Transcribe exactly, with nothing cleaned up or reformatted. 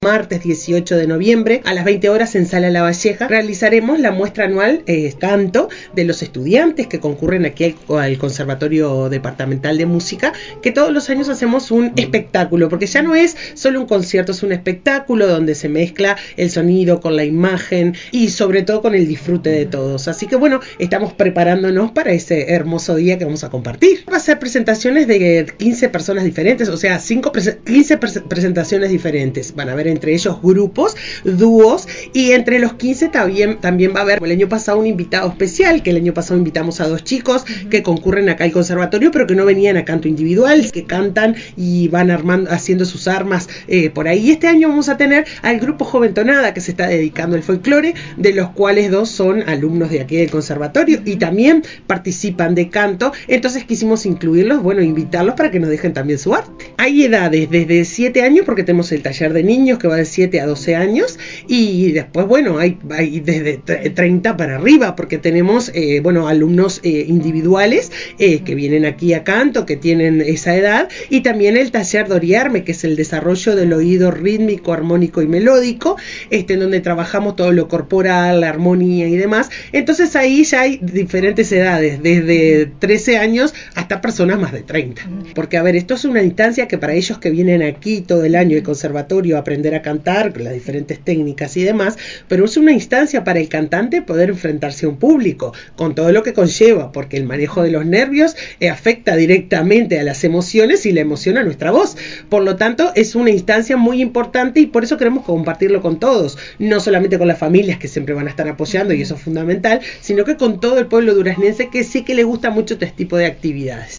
Martes dieciocho de noviembre a las veinte horas en Sala La Valleja realizaremos la muestra anual eh, canto de los estudiantes que concurren aquí al, al Conservatorio Departamental de Música, que todos los años hacemos un espectáculo, porque ya no es solo un concierto, es un espectáculo donde se mezcla el sonido con la imagen y sobre todo con el disfrute de todos. Así que bueno, estamos preparándonos para ese hermoso día que vamos a compartir. Va a ser presentaciones de quince personas diferentes, o sea, cinco pre- quince pre- presentaciones diferentes. Van a haber entre ellos grupos, dúos, y entre los quince también, también va a haber, como el año pasado, un invitado especial, que el año pasado invitamos a dos chicos uh-huh. que concurren acá al conservatorio, pero que no venían a canto individual, que cantan y van armando, haciendo sus armas eh, por ahí. Y este año vamos a tener al grupo Joven Tonada, que se está dedicando al folclore, de los cuales dos son alumnos de aquí del conservatorio uh-huh. y también participan de canto. Entonces quisimos incluirlos, bueno, invitarlos para que nos dejen también su arte. Hay edades desde siete años, porque tenemos el taller de niños, que va de siete a doce años, y después, bueno, hay, hay desde treinta para arriba, porque tenemos, eh, bueno, alumnos eh, individuales eh, que vienen aquí a canto, que tienen esa edad, y también el taller de Oriarme, que es el desarrollo del oído rítmico, armónico y melódico, este, en donde trabajamos todo lo corporal, la armonía y demás. Entonces ahí ya hay diferentes edades, desde trece años hasta personas más de treinta, porque a ver, esto es una instancia que para ellos que vienen aquí todo el año al conservatorio a aprender a cantar, las diferentes técnicas y demás, pero es una instancia para el cantante poder enfrentarse a un público, con todo lo que conlleva, porque el manejo de los nervios eh, afecta directamente a las emociones y la emoción a nuestra voz. Por lo tanto, es una instancia muy importante y por eso queremos compartirlo con todos, no solamente con las familias que siempre van a estar apoyando, y eso es fundamental, sino que con todo el pueblo duraznense que sí que le gusta mucho este tipo de actividades.